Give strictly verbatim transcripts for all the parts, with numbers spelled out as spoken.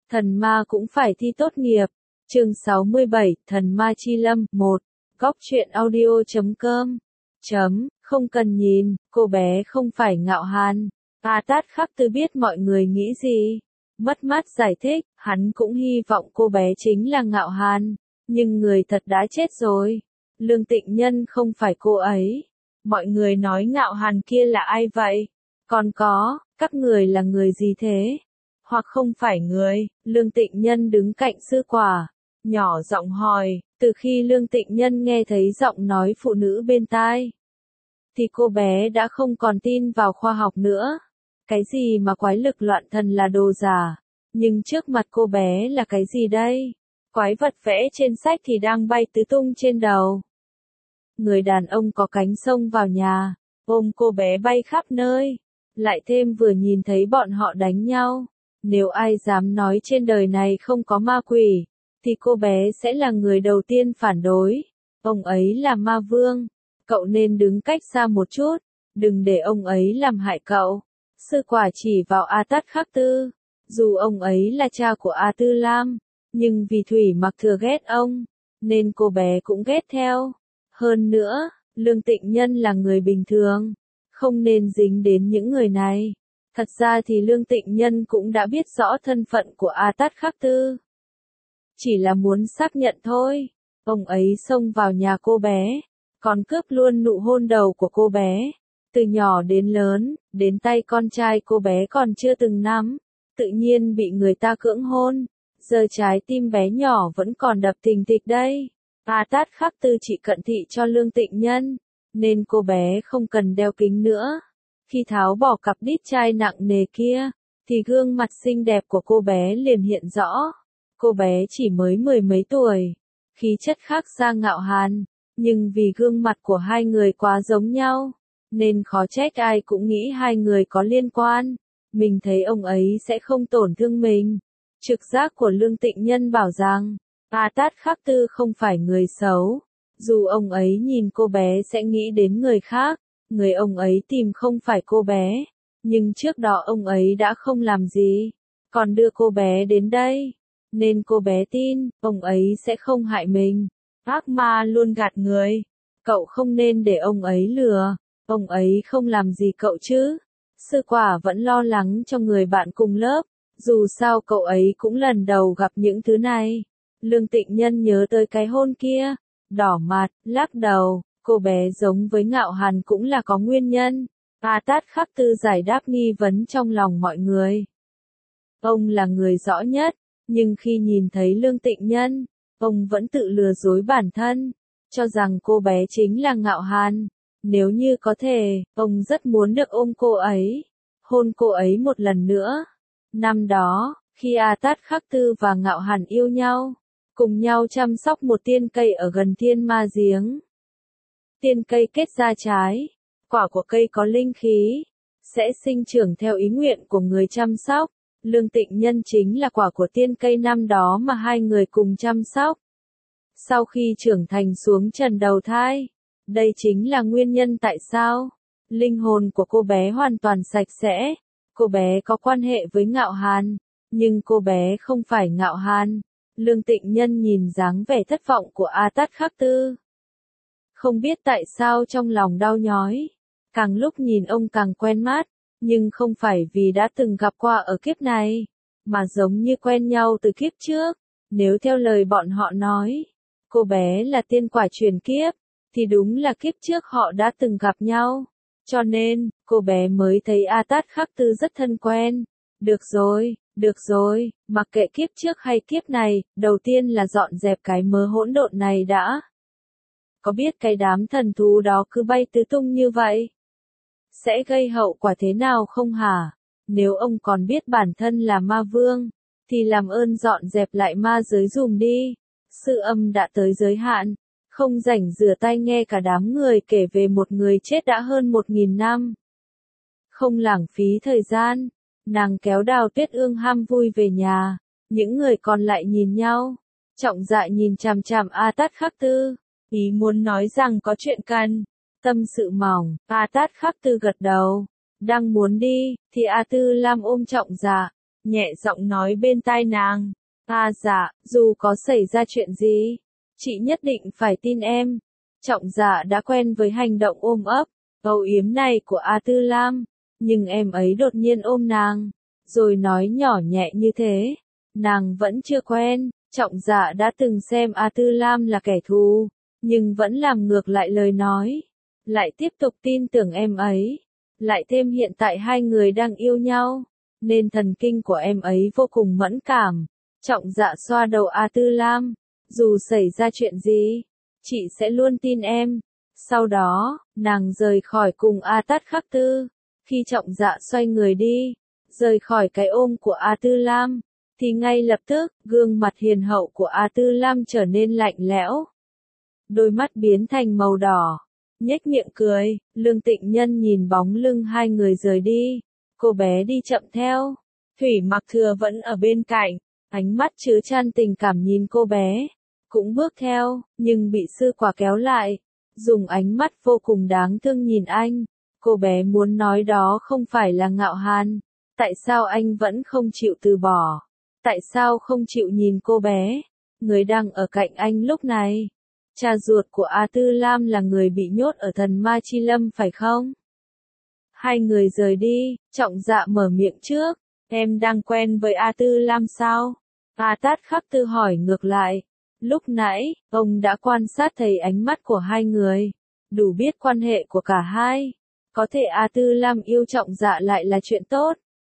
Thần ma cũng phải thi tốt nghiệp. Chương sáu mươi bảy, Thần ma chi lâm, một. Góc truyện audio chấm com. Chấm, không cần nhìn, cô bé không phải Ngạo Hàn. A Tát Khắc Tư biết mọi người nghĩ gì. Mất mát giải thích, hắn cũng hy vọng cô bé chính là Ngạo Hàn. Nhưng người thật đã chết rồi. Lương Tịnh Nhân không phải cô ấy. Mọi người nói Ngạo Hàn kia là ai vậy? Còn có, các người là người gì thế? Hoặc không phải người, Lương Tịnh Nhân đứng cạnh sư quả, nhỏ giọng hỏi, từ khi Lương Tịnh Nhân nghe thấy giọng nói phụ nữ bên tai, thì cô bé đã không còn tin vào khoa học nữa. Cái gì mà quái lực loạn thần là đồ giả, nhưng trước mặt cô bé là cái gì đây? Quái vật vẽ trên sách thì đang bay tứ tung trên đầu. Người đàn ông có cánh xông vào nhà, ôm cô bé bay khắp nơi, lại thêm vừa nhìn thấy bọn họ đánh nhau. Nếu ai dám nói trên đời này không có ma quỷ, thì cô bé sẽ là người đầu tiên phản đối. Ông ấy là ma vương, cậu nên đứng cách xa một chút, đừng để ông ấy làm hại cậu. Sư quả chỉ vào A Tát Khắc Tư, dù ông ấy là cha của A Tư Lam, nhưng vì Thủy Mặc Thừa ghét ông, nên cô bé cũng ghét theo. Hơn nữa, Lương Tịnh Nhân là người bình thường, không nên dính đến những người này. Thật ra thì Lương Tịnh Nhân cũng đã biết rõ thân phận của A Tát Khắc Tư. Chỉ là muốn xác nhận thôi. Ông ấy xông vào nhà cô bé, còn cướp luôn nụ hôn đầu của cô bé. Từ nhỏ đến lớn, đến tay con trai cô bé còn chưa từng nắm, tự nhiên bị người ta cưỡng hôn. Giờ trái tim bé nhỏ vẫn còn đập thình thịch đây. A Tát Khắc Tư chỉ cận thị cho Lương Tịnh Nhân, nên cô bé không cần đeo kính nữa. Khi tháo bỏ cặp đít chai nặng nề kia, thì gương mặt xinh đẹp của cô bé liền hiện rõ. Cô bé chỉ mới mười mấy tuổi, khí chất khác xa Ngạo Hàn, nhưng vì gương mặt của hai người quá giống nhau, nên khó trách ai cũng nghĩ hai người có liên quan. Mình thấy ông ấy sẽ không tổn thương mình. Trực giác của Lương Tịnh Nhân bảo rằng, A Tát Khắc Tư không phải người xấu. Dù ông ấy nhìn cô bé sẽ nghĩ đến người khác. Người ông ấy tìm không phải cô bé, nhưng trước đó ông ấy đã không làm gì, còn đưa cô bé đến đây, nên cô bé tin, ông ấy sẽ không hại mình. Ác ma luôn gạt người, cậu không nên để ông ấy lừa, ông ấy không làm gì cậu chứ. Sư quả vẫn lo lắng cho người bạn cùng lớp, dù sao cậu ấy cũng lần đầu gặp những thứ này. Lương Tịnh Nhân nhớ tới cái hôn kia, đỏ mặt, lắc đầu. Cô bé giống với Ngạo Hàn cũng là có nguyên nhân. A Tát Khắc Tư giải đáp nghi vấn trong lòng mọi người. Ông là người rõ nhất, nhưng khi nhìn thấy Lương Tịnh Nhân, ông vẫn tự lừa dối bản thân, cho rằng cô bé chính là Ngạo Hàn. Nếu như có thể, ông rất muốn được ôm cô ấy, hôn cô ấy một lần nữa. Năm đó, khi A Tát Khắc Tư và Ngạo Hàn yêu nhau, cùng nhau chăm sóc một tiên cây ở gần Thiên Ma Giếng. Tiên cây kết ra trái, quả của cây có linh khí, sẽ sinh trưởng theo ý nguyện của người chăm sóc. Lương Tịnh Nhân chính là quả của tiên cây năm đó mà hai người cùng chăm sóc. Sau khi trưởng thành xuống trần đầu thai, đây chính là nguyên nhân tại sao linh hồn của cô bé hoàn toàn sạch sẽ. Cô bé có quan hệ với Ngạo Hàn, nhưng cô bé không phải Ngạo Hàn. Lương Tịnh Nhân nhìn dáng vẻ thất vọng của A Tát Khắc Tư, không biết tại sao trong lòng đau nhói, càng lúc nhìn ông càng quen mắt, nhưng không phải vì đã từng gặp qua ở kiếp này, mà giống như quen nhau từ kiếp trước. Nếu theo lời bọn họ nói, cô bé là tiên quả truyền kiếp, thì đúng là kiếp trước họ đã từng gặp nhau, cho nên, cô bé mới thấy A Tát Khắc Tư rất thân quen. Được rồi, được rồi, mặc kệ kiếp trước hay kiếp này, đầu tiên là dọn dẹp cái mớ hỗn độn này đã. Có biết cái đám thần thú đó cứ bay tứ tung như vậy sẽ gây hậu quả thế nào không hả? Nếu ông còn biết bản thân là ma vương, thì làm ơn dọn dẹp lại ma giới dùm đi. Sư âm đã tới giới hạn, không rảnh rửa tay nghe cả đám người kể về một người chết đã hơn một nghìn năm. Không lãng phí thời gian, nàng kéo Đào Tuyết Ương ham vui về nhà, những người còn lại nhìn nhau, trọng dạ nhìn chằm chằm A Tát Khắc Tư. Ý muốn nói rằng có chuyện cần, tâm sự mỏng. A Tát Khắc Tư gật đầu, đang muốn đi, thì A Tư Lam ôm trọng dạ, nhẹ giọng nói bên tai nàng. À dạ, dù có xảy ra chuyện gì, chị nhất định phải tin em. Trọng Dạ đã quen với hành động ôm ấp, âu yếm này của A Tư Lam, nhưng em ấy đột nhiên ôm nàng, rồi nói nhỏ nhẹ như thế. Nàng vẫn chưa quen, Trọng Dạ đã từng xem A Tư Lam là kẻ thù, nhưng vẫn làm ngược lại lời nói, lại tiếp tục tin tưởng em ấy. Lại thêm hiện tại hai người đang yêu nhau, nên thần kinh của em ấy vô cùng mẫn cảm. Trọng Dạ xoa đầu A Tư Lam, dù xảy ra chuyện gì, chị sẽ luôn tin em. Sau đó, nàng rời khỏi cùng A Tát Khắc Tư. Khi Trọng Dạ xoay người đi, rời khỏi cái ôm của A Tư Lam, thì ngay lập tức, gương mặt hiền hậu của A Tư Lam trở nên lạnh lẽo. Đôi mắt biến thành màu đỏ, nhếch miệng cười. Lương Tịnh Nhân nhìn bóng lưng hai người rời đi, cô bé đi chậm theo. Thủy Mặc Thừa vẫn ở bên cạnh, ánh mắt chứa chan tình cảm nhìn cô bé, cũng bước theo, nhưng bị sư quả kéo lại, dùng ánh mắt vô cùng đáng thương nhìn anh. Cô bé muốn nói đó không phải là ngạo hàn, tại sao anh vẫn không chịu từ bỏ, tại sao không chịu nhìn cô bé, người đang ở cạnh anh lúc này. Cha ruột của A Tư Lam là người bị nhốt ở thần ma chi lâm phải không? Hai người rời đi, Trọng Dạ mở miệng trước, em đang quen với A Tư Lam sao? A Tát Khắc Tư hỏi ngược lại. Lúc nãy, ông đã quan sát thấy ánh mắt của hai người, đủ biết quan hệ của cả hai. Có thể A Tư Lam yêu Trọng Dạ lại là chuyện tốt.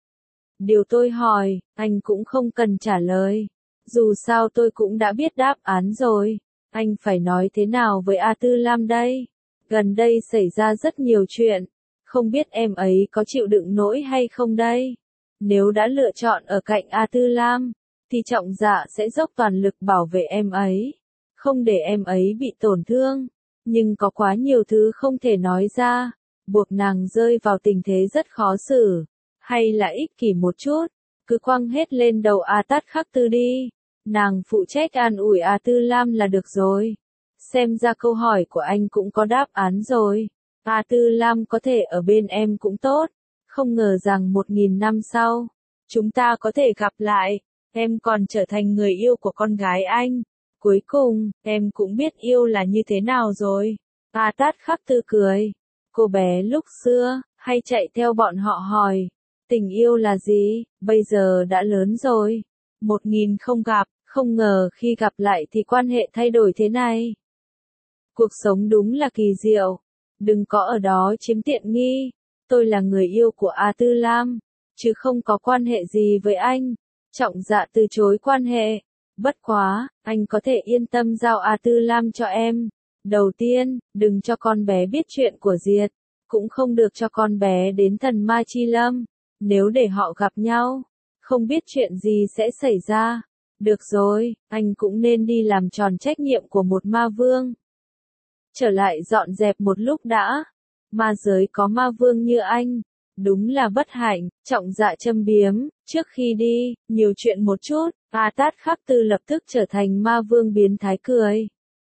Điều tôi hỏi, anh cũng không cần trả lời. Dù sao tôi cũng đã biết đáp án rồi. Anh phải nói thế nào với A Tư Lam đây? Gần đây xảy ra rất nhiều chuyện. Không biết em ấy có chịu đựng nổi hay không đây? Nếu đã lựa chọn ở cạnh A Tư Lam, thì Trọng Dạ sẽ dốc toàn lực bảo vệ em ấy, không để em ấy bị tổn thương. Nhưng có quá nhiều thứ không thể nói ra, buộc nàng rơi vào tình thế rất khó xử. Hay là ích kỷ một chút, cứ quăng hết lên đầu A Tát Khắc Tư đi. Nàng phụ trách an ủi A Tư Lam là được rồi. Xem ra câu hỏi của anh cũng có đáp án rồi. A Tư Lam có thể ở bên em cũng tốt. Không ngờ rằng một nghìn năm sau, chúng ta có thể gặp lại. Em còn trở thành người yêu của con gái anh. Cuối cùng, em cũng biết yêu là như thế nào rồi. A Tát Khắc Tư cười. Cô bé lúc xưa, hay chạy theo bọn họ hỏi. Tình yêu là gì? Bây giờ đã lớn rồi. Một nghìn không gặp, không ngờ khi gặp lại thì quan hệ thay đổi thế này. Cuộc sống đúng là kỳ diệu. Đừng có ở đó chiếm tiện nghi. Tôi là người yêu của A Tư Lam, chứ không có quan hệ gì với anh. Trọng Dạ từ chối quan hệ. Bất quá, anh có thể yên tâm giao A Tư Lam cho em. Đầu tiên, đừng cho con bé biết chuyện của Diệt. Cũng không được cho con bé đến thần ma chi lâm. Nếu để họ gặp nhau, không biết chuyện gì sẽ xảy ra. Được rồi, anh cũng nên đi làm tròn trách nhiệm của một ma vương. Trở lại dọn dẹp một lúc đã. Ma giới có ma vương như anh, đúng là bất hạnh. Trọng Dạ châm biếm. Trước khi đi, nhiều chuyện một chút. A Tát Khắc Tư lập tức trở thành ma vương biến thái cười.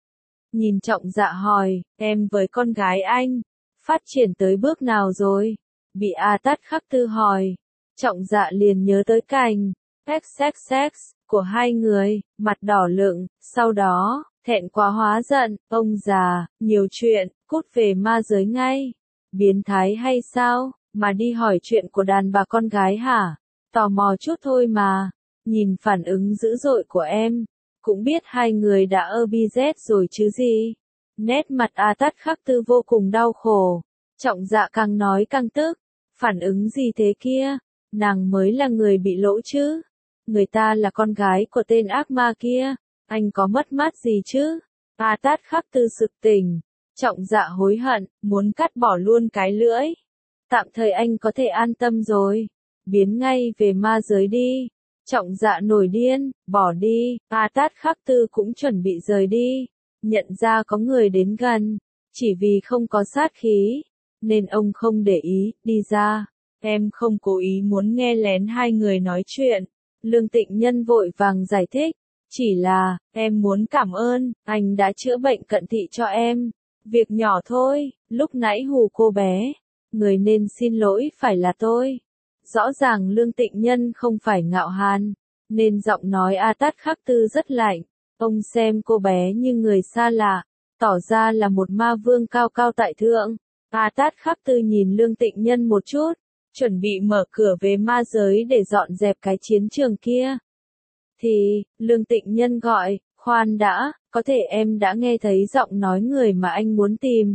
Nhìn Trọng Dạ hỏi, em với con gái anh, phát triển tới bước nào rồi? Bị A Tát Khắc Tư hỏi, Trọng Dạ liền nhớ tới cảnh sex sex sex của hai người, mặt đỏ lựng. Sau đó, thẹn quá hóa giận, ông già, nhiều chuyện, cút về ma giới ngay. Biến thái hay sao, mà đi hỏi chuyện của đàn bà con gái hả? Tò mò chút thôi mà. Nhìn phản ứng dữ dội của em, cũng biết hai người đã ơ bi dét rồi chứ gì. Nét mặt A Tát Khắc Tư vô cùng đau khổ. Trọng Dạ càng nói càng tức. Phản ứng gì thế kia? Nàng mới là người bị lỗi chứ. Người ta là con gái của tên ác ma kia. Anh có mất mát gì chứ? A Tát Khắc Tư sực tỉnh. Trọng Dạ hối hận, muốn cắt bỏ luôn cái lưỡi. Tạm thời anh có thể an tâm rồi. Biến ngay về ma giới đi. Trọng Dạ nổi điên, bỏ đi. A Tát Khắc Tư cũng chuẩn bị rời đi. Nhận ra có người đến gần, chỉ vì không có sát khí, nên ông không để ý, đi ra. Em không cố ý muốn nghe lén hai người nói chuyện. Lương Tịnh Nhân vội vàng giải thích. Chỉ là, em muốn cảm ơn, anh đã chữa bệnh cận thị cho em. Việc nhỏ thôi, lúc nãy hù cô bé. Người nên xin lỗi phải là tôi. Rõ ràng Lương Tịnh Nhân không phải Ngạo Hàn, nên giọng nói A Tát Khắc Tư rất lạnh. Ông xem cô bé như người xa lạ, tỏ ra là một ma vương cao cao tại thượng. A Tát Khắc Tư nhìn Lương Tịnh Nhân một chút, chuẩn bị mở cửa về ma giới để dọn dẹp cái chiến trường kia. Thì, Lương Tịnh Nhân gọi, khoan đã, có thể em đã nghe thấy giọng nói người mà anh muốn tìm.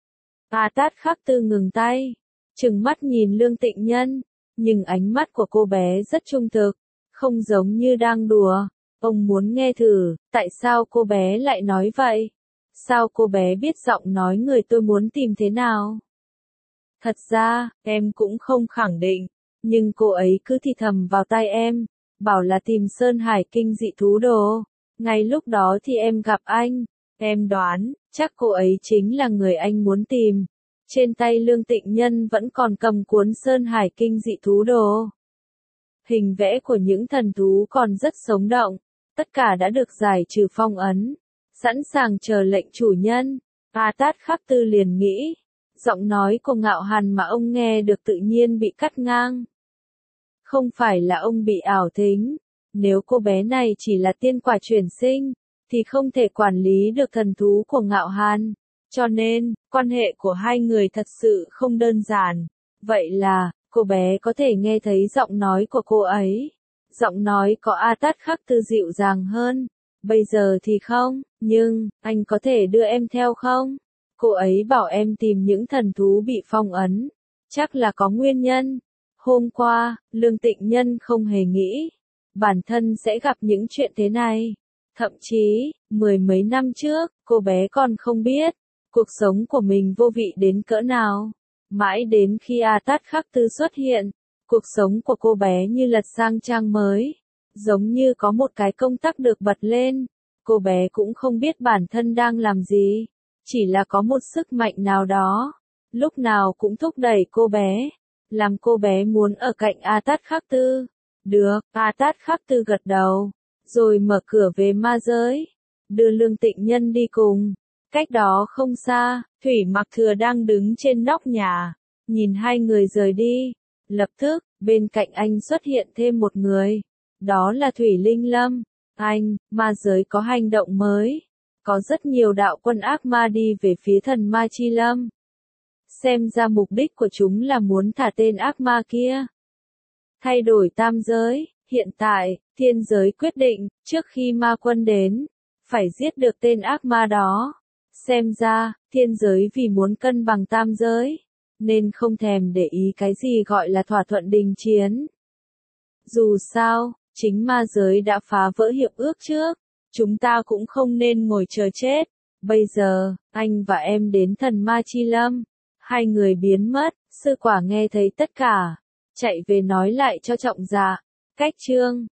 A Tát Khắc Tư ngừng tay, trừng mắt nhìn Lương Tịnh Nhân, nhưng ánh mắt của cô bé rất trung thực, không giống như đang đùa. Ông muốn nghe thử, tại sao cô bé lại nói vậy? Sao cô bé biết giọng nói người tôi muốn tìm thế nào? Thật ra, em cũng không khẳng định, nhưng cô ấy cứ thì thầm vào tai em, bảo là tìm Sơn Hải Kinh dị thú đồ. Ngay lúc đó thì em gặp anh, em đoán, chắc cô ấy chính là người anh muốn tìm. Trên tay Lương Tịnh Nhân vẫn còn cầm cuốn Sơn Hải Kinh dị thú đồ. Hình vẽ của những thần thú còn rất sống động, tất cả đã được giải trừ phong ấn, sẵn sàng chờ lệnh chủ nhân. A Tát Khắc Tư liền nghĩ, giọng nói của Ngạo Hàn mà ông nghe được tự nhiên bị cắt ngang. Không phải là ông bị ảo thính, nếu cô bé này chỉ là tiên quả chuyển sinh, thì không thể quản lý được thần thú của Ngạo Hàn. Cho nên, quan hệ của hai người thật sự không đơn giản. Vậy là, cô bé có thể nghe thấy giọng nói của cô ấy. Giọng nói có A Tát Khắc Tư dịu dàng hơn. Bây giờ thì không, nhưng, anh có thể đưa em theo không? Cô ấy bảo em tìm những thần thú bị phong ấn. Chắc là có nguyên nhân. Hôm qua, Lương Tịnh Nhân không hề nghĩ, bản thân sẽ gặp những chuyện thế này. Thậm chí, mười mấy năm trước, cô bé còn không biết, cuộc sống của mình vô vị đến cỡ nào. Mãi đến khi A Tát Khắc Tư xuất hiện, cuộc sống của cô bé như lật sang trang mới. Giống như có một cái công tắc được bật lên. Cô bé cũng không biết bản thân đang làm gì. Chỉ là có một sức mạnh nào đó, lúc nào cũng thúc đẩy cô bé, làm cô bé muốn ở cạnh A Tát Khắc Tư. Được, A Tát Khắc Tư gật đầu, rồi mở cửa về ma giới, đưa Lương Tịnh Nhân đi cùng. Cách đó không xa, Thủy Mặc Thừa đang đứng trên nóc nhà, nhìn hai người rời đi. Lập tức, bên cạnh anh xuất hiện thêm một người, đó là Thủy Linh Lâm. Anh, ma giới có hành động mới. Có rất nhiều đạo quân ác ma đi về phía thần ma Chi Lâm. Xem ra mục đích của chúng là muốn thả tên ác ma kia. Thay đổi tam giới, hiện tại, thiên giới quyết định, trước khi ma quân đến, phải giết được tên ác ma đó. Xem ra, thiên giới vì muốn cân bằng tam giới, nên không thèm để ý cái gì gọi là thỏa thuận đình chiến. Dù sao, chính ma giới đã phá vỡ hiệp ước trước. Chúng ta cũng không nên ngồi chờ chết. Bây giờ, anh và em đến thần ma Chi Lâm. Hai người biến mất, sư quả nghe thấy tất cả. Chạy về nói lại cho Trọng Dạ. Cách chương